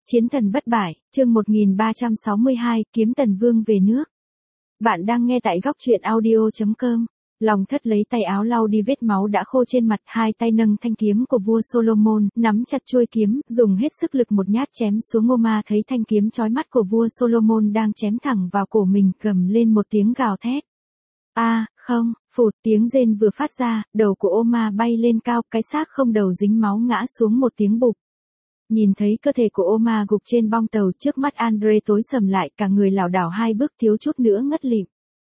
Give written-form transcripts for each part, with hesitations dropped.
Chiến thần bất bại, chương 1362, kiếm tần vương về nước. Bạn đang nghe tại góc truyện audio.com. Lòng thất lấy tay áo lau đi vết máu đã khô trên mặt, hai tay nâng thanh kiếm của vua Solomon, nắm chặt chuôi kiếm, dùng hết sức lực một nhát chém xuống Oma. Thấy thanh kiếm chói mắt của vua Solomon đang chém thẳng vào cổ mình, gầm lên một tiếng gào thét. Không, phụt, tiếng rên vừa phát ra, đầu của Oma bay lên cao, cái xác không đầu dính máu ngã xuống một tiếng bụp. Nhìn thấy cơ thể của Oma gục trên bong tàu, trước mắt Andre tối sầm lại, cả người lảo đảo hai bước thiếu chút nữa ngất lịm.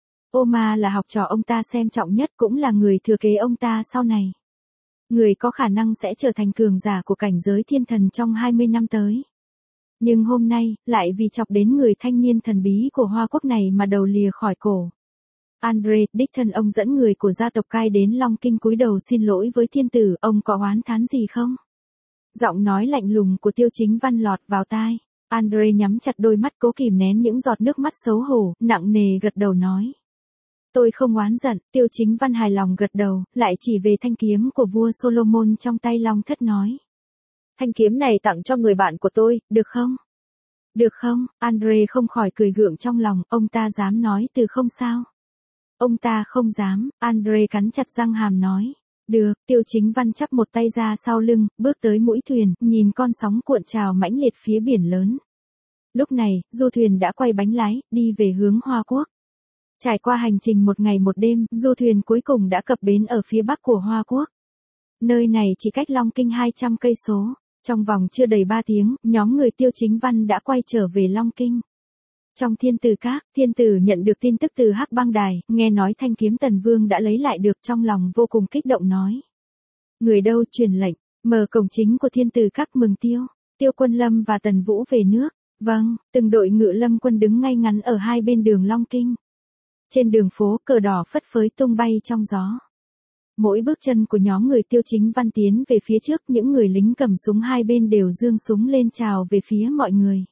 Oma là học trò ông ta xem trọng nhất, cũng là người thừa kế ông ta sau này. Người có khả năng sẽ trở thành cường giả của cảnh giới thiên thần trong 20 năm tới. Nhưng hôm nay, lại vì chọc đến người thanh niên thần bí của Hoa Quốc này mà đầu lìa khỏi cổ. Andre, đích thân ông dẫn người của gia tộc Cai đến Long Kinh cúi đầu xin lỗi với thiên tử, ông có oán thán gì không? Giọng nói lạnh lùng của Tiêu Chính Văn lọt vào tai. Andre nhắm chặt đôi mắt cố kìm nén những giọt nước mắt xấu hổ, nặng nề gật đầu nói. Tôi không oán giận. Tiêu Chính Văn hài lòng gật đầu, lại chỉ về thanh kiếm của vua Solomon trong tay Long Thất nói. Thanh kiếm này tặng cho người bạn của tôi, được không? Được không? Andre không khỏi cười gượng trong lòng, ông ta dám nói từ không sao? Ông ta không dám. Andre cắn chặt răng hàm nói. Được. Tiêu Chính Văn chắp một tay ra sau lưng, bước tới mũi thuyền, nhìn con sóng cuộn trào mãnh liệt phía biển lớn. Lúc này, du thuyền đã quay bánh lái, đi về hướng Hoa Quốc. Trải qua hành trình một ngày một đêm, du thuyền cuối cùng đã cập bến ở phía bắc của Hoa Quốc. Nơi này chỉ cách Long Kinh 200 cây số. Trong vòng chưa đầy 3 tiếng, nhóm người Tiêu Chính Văn đã quay trở về Long Kinh. Trong Thiên Tử Các, thiên tử nhận được tin tức từ Hắc Bang Đài, nghe nói thanh kiếm Tần Vương đã lấy lại được, trong lòng vô cùng kích động nói. Người đâu truyền lệnh, mở cổng chính của Thiên Tử Các mừng Tiêu Quân Lâm và Tần Vũ về nước. Vâng, từng đội ngự lâm quân đứng ngay ngắn ở hai bên đường Long Kinh. Trên đường phố, cờ đỏ phất phới tung bay trong gió. Mỗi bước chân của nhóm người Tiêu Chính Văn tiến về phía trước, những người lính cầm súng hai bên đều giương súng lên chào về phía mọi người.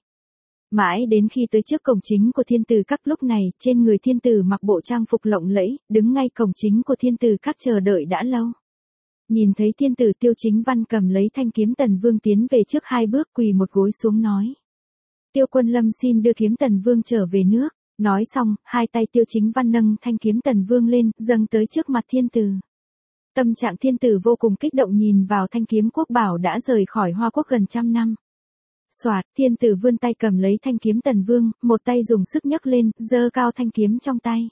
Mãi đến khi tới trước cổng chính của Thiên Tử Các, lúc này, trên người thiên tử mặc bộ trang phục lộng lẫy, đứng ngay cổng chính của Thiên Tử Các chờ đợi đã lâu. Nhìn thấy thiên tử, Tiêu Chính Văn cầm lấy thanh kiếm Tần Vương tiến về trước hai bước, quỳ một gối xuống nói. Tiêu Quân Lâm xin đưa kiếm Tần Vương trở về nước. Nói xong, hai tay Tiêu Chính Văn nâng thanh kiếm Tần Vương lên, dâng tới trước mặt thiên tử. Tâm trạng thiên tử vô cùng kích động nhìn vào thanh kiếm quốc bảo đã rời khỏi Hoa Quốc gần 100 năm. Soạt, thiên tử vươn tay cầm lấy thanh kiếm Tần Vương, một tay dùng sức nhấc lên, giơ cao thanh kiếm trong tay.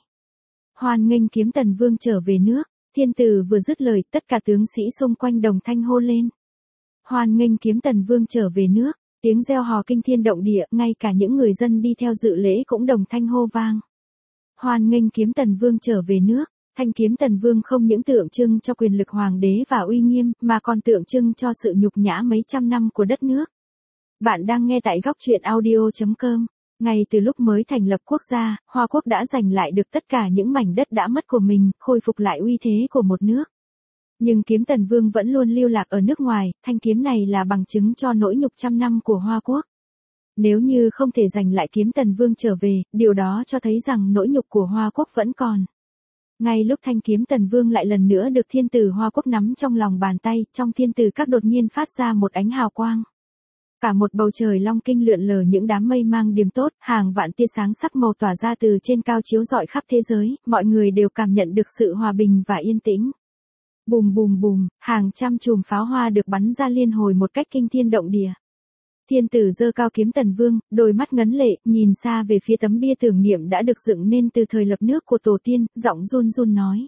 Hoan nghênh kiếm Tần Vương trở về nước. Thiên tử vừa dứt lời, tất cả tướng sĩ xung quanh đồng thanh hô lên. Hoan nghênh kiếm Tần Vương trở về nước. Tiếng reo hò kinh thiên động địa, ngay cả những người dân đi theo dự lễ cũng đồng thanh hô vang. Hoan nghênh kiếm Tần Vương trở về nước. Thanh kiếm Tần Vương không những tượng trưng cho quyền lực hoàng đế và uy nghiêm, mà còn tượng trưng cho sự nhục nhã mấy trăm năm của đất nước. Bạn đang nghe tại góc truyện audio.com. Ngay từ lúc mới thành lập quốc gia, Hoa Quốc đã giành lại được tất cả những mảnh đất đã mất của mình, khôi phục lại uy thế của một nước. Nhưng kiếm Tần Vương vẫn luôn lưu lạc ở nước ngoài, thanh kiếm này là bằng chứng cho nỗi nhục 100 năm của Hoa Quốc. Nếu như không thể giành lại kiếm Tần Vương trở về, điều đó cho thấy rằng nỗi nhục của Hoa Quốc vẫn còn. Ngay lúc thanh kiếm Tần Vương lại lần nữa được thiên tử Hoa Quốc nắm trong lòng bàn tay, trong Thiên Tử Các đột nhiên phát ra một ánh hào quang. Cả một bầu trời Long Kinh lượn lờ những đám mây mang điềm tốt, hàng vạn tia sáng sắc màu tỏa ra từ trên cao chiếu rọi khắp thế giới, mọi người đều cảm nhận được sự hòa bình và yên tĩnh. Bùm bùm bùm, hàng trăm chùm pháo hoa được bắn ra liên hồi một cách kinh thiên động địa. Thiên tử giơ cao kiếm Tần Vương, đôi mắt ngấn lệ, nhìn xa về phía tấm bia tưởng niệm đã được dựng nên từ thời lập nước của tổ tiên, giọng run run nói.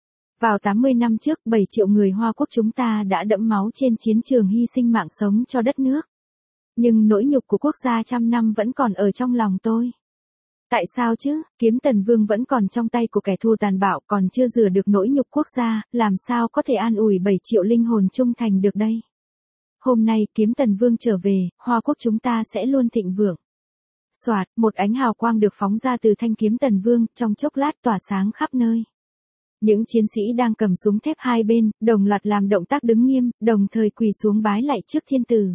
Vào 80 năm trước, 7 triệu người Hoa Quốc chúng ta đã đẫm máu trên chiến trường hy sinh mạng sống cho đất nước. Nhưng nỗi nhục của quốc gia 100 năm vẫn còn ở trong lòng tôi. Tại sao chứ, kiếm Tần Vương vẫn còn trong tay của kẻ thù tàn bạo, còn chưa rửa được nỗi nhục quốc gia, làm sao có thể an ủi 7 triệu linh hồn trung thành được đây? Hôm nay, kiếm Tần Vương trở về, Hoa Quốc chúng ta sẽ luôn thịnh vượng. Soạt, một ánh hào quang được phóng ra từ thanh kiếm Tần Vương, trong chốc lát tỏa sáng khắp nơi. Những chiến sĩ đang cầm súng thép hai bên, đồng loạt làm động tác đứng nghiêm, đồng thời quỳ xuống bái lạy trước thiên tử.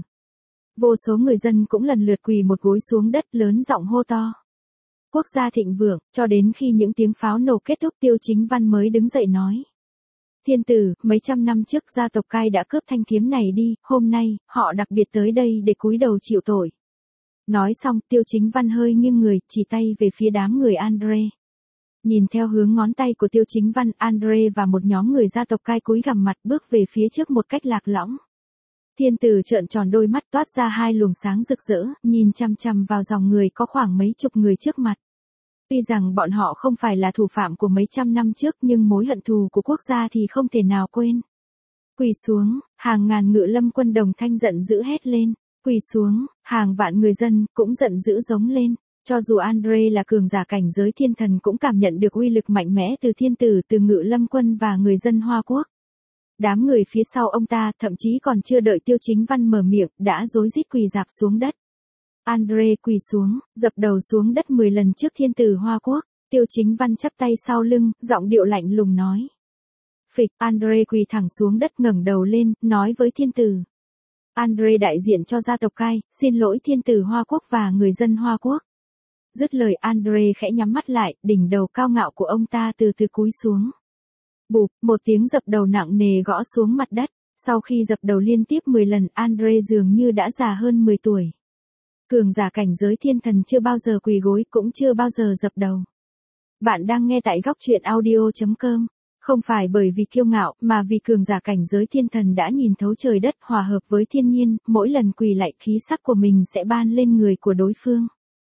Vô số người dân cũng lần lượt quỳ một gối xuống đất, lớn giọng hô to. Quốc gia thịnh vượng, cho đến khi những tiếng pháo nổ kết thúc, Tiêu Chính Văn mới đứng dậy nói. Thiên tử, mấy trăm năm trước gia tộc Cai đã cướp thanh kiếm này đi, hôm nay, họ đặc biệt tới đây để cúi đầu chịu tội. Nói xong Tiêu Chính Văn hơi nghiêng người, chỉ tay về phía đám người Andre. Nhìn theo hướng ngón tay của Tiêu Chính Văn, Andre và một nhóm người gia tộc cai cúi gằm mặt bước về phía trước một cách lạc lõng. Thiên tử trợn tròn đôi mắt toát ra hai luồng sáng rực rỡ, nhìn chằm chằm vào dòng người có khoảng mấy chục người trước mặt. Tuy rằng bọn họ không phải là thủ phạm của mấy trăm năm trước nhưng mối hận thù của quốc gia thì không thể nào quên. Quỳ xuống, hàng ngàn ngự lâm quân đồng thanh giận dữ hét lên. Quỳ xuống, hàng vạn người dân cũng giận dữ giống lên. Cho dù Andre là cường giả cảnh giới thiên thần cũng cảm nhận được uy lực mạnh mẽ từ thiên tử, từ ngự lâm quân và người dân Hoa Quốc. Đám người phía sau ông ta thậm chí còn chưa đợi Tiêu Chính Văn mở miệng, đã rối rít quỳ rạp xuống đất. Andre quỳ xuống, dập đầu xuống đất 10 lần trước thiên tử Hoa Quốc. Tiêu Chính Văn chắp tay sau lưng, giọng điệu lạnh lùng nói. Phịch, Andre quỳ thẳng xuống đất ngẩng đầu lên, nói với thiên tử. Andre đại diện cho gia tộc Cai, xin lỗi thiên tử Hoa Quốc và người dân Hoa Quốc. Dứt lời Andre khẽ nhắm mắt lại, đỉnh đầu cao ngạo của ông ta từ từ cúi xuống. Bụp, một tiếng dập đầu nặng nề gõ xuống mặt đất. Sau khi dập đầu liên tiếp 10 lần, Andre dường như đã già hơn 10 tuổi. Cường giả cảnh giới thiên thần chưa bao giờ quỳ gối, cũng chưa bao giờ dập đầu. Bạn đang nghe tại góc truyện audio.com. Không phải bởi vì kiêu ngạo, mà vì cường giả cảnh giới thiên thần đã nhìn thấu trời đất, hòa hợp với thiên nhiên, mỗi lần quỳ lạy khí sắc của mình sẽ ban lên người của đối phương.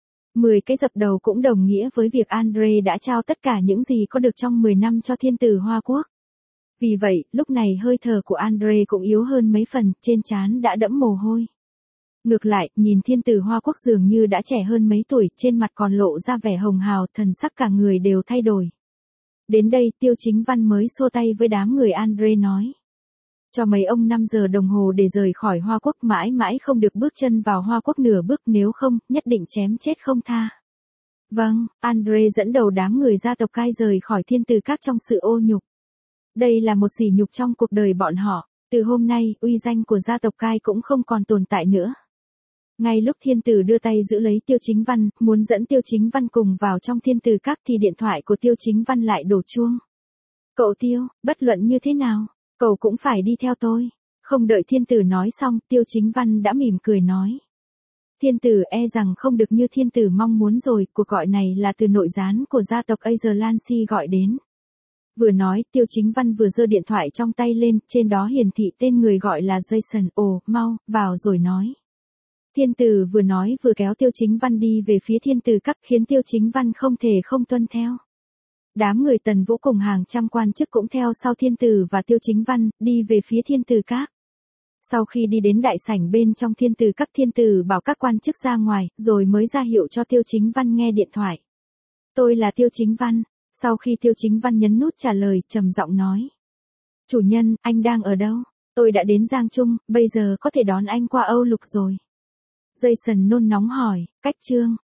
10 cái dập đầu cũng đồng nghĩa với việc Andre đã trao tất cả những gì có được trong 10 năm cho thiên tử Hoa Quốc. Vì vậy, lúc này hơi thở của Andre cũng yếu hơn mấy phần, trên trán đã đẫm mồ hôi. Ngược lại, nhìn thiên tử Hoa Quốc dường như đã trẻ hơn mấy tuổi, trên mặt còn lộ ra vẻ hồng hào, thần sắc cả người đều thay đổi. Đến đây Tiêu Chính Văn mới xua tay với đám người Andre nói. Cho mấy ông 5 giờ đồng hồ để rời khỏi Hoa Quốc, mãi mãi không được bước chân vào Hoa Quốc nửa bước, nếu không, nhất định chém chết không tha. Vâng, Andre dẫn đầu đám người gia tộc Cai rời khỏi thiên tử các trong sự ô nhục. Đây là một sỉ nhục trong cuộc đời bọn họ, từ hôm nay, uy danh của gia tộc Cai cũng không còn tồn tại nữa. Ngay lúc thiên tử đưa tay giữ lấy Tiêu Chính Văn, muốn dẫn Tiêu Chính Văn cùng vào trong thiên tử các thì điện thoại của Tiêu Chính Văn lại đổ chuông. Cậu Tiêu, bất luận như thế nào, cậu cũng phải đi theo tôi. Không đợi thiên tử nói xong, Tiêu Chính Văn đã mỉm cười nói. Thiên tử e rằng không được như thiên tử mong muốn rồi, cuộc gọi này là từ nội gián của gia tộc Azalansi gọi đến. Vừa nói, Tiêu Chính Văn vừa giơ điện thoại trong tay lên, trên đó hiển thị tên người gọi là Jason. Ồ, mau, vào rồi nói. Thiên tử vừa nói vừa kéo Tiêu Chính Văn đi về phía thiên tử các, khiến Tiêu Chính Văn không thể không tuân theo. Đám người Tần Vũ cùng hàng trăm quan chức cũng theo sau thiên tử và Tiêu Chính Văn, đi về phía thiên tử các. Sau khi đi đến đại sảnh bên trong thiên tử các, thiên tử bảo các quan chức ra ngoài, rồi mới ra hiệu cho Tiêu Chính Văn nghe điện thoại. Tôi là Tiêu Chính Văn. Sau khi Tiêu Chính Văn nhấn nút trả lời, trầm giọng nói. Chủ nhân, anh đang ở đâu? Tôi đã đến Giang Trung, bây giờ có thể đón anh qua Âu Lục rồi. Jason nôn nóng hỏi, cách Trương,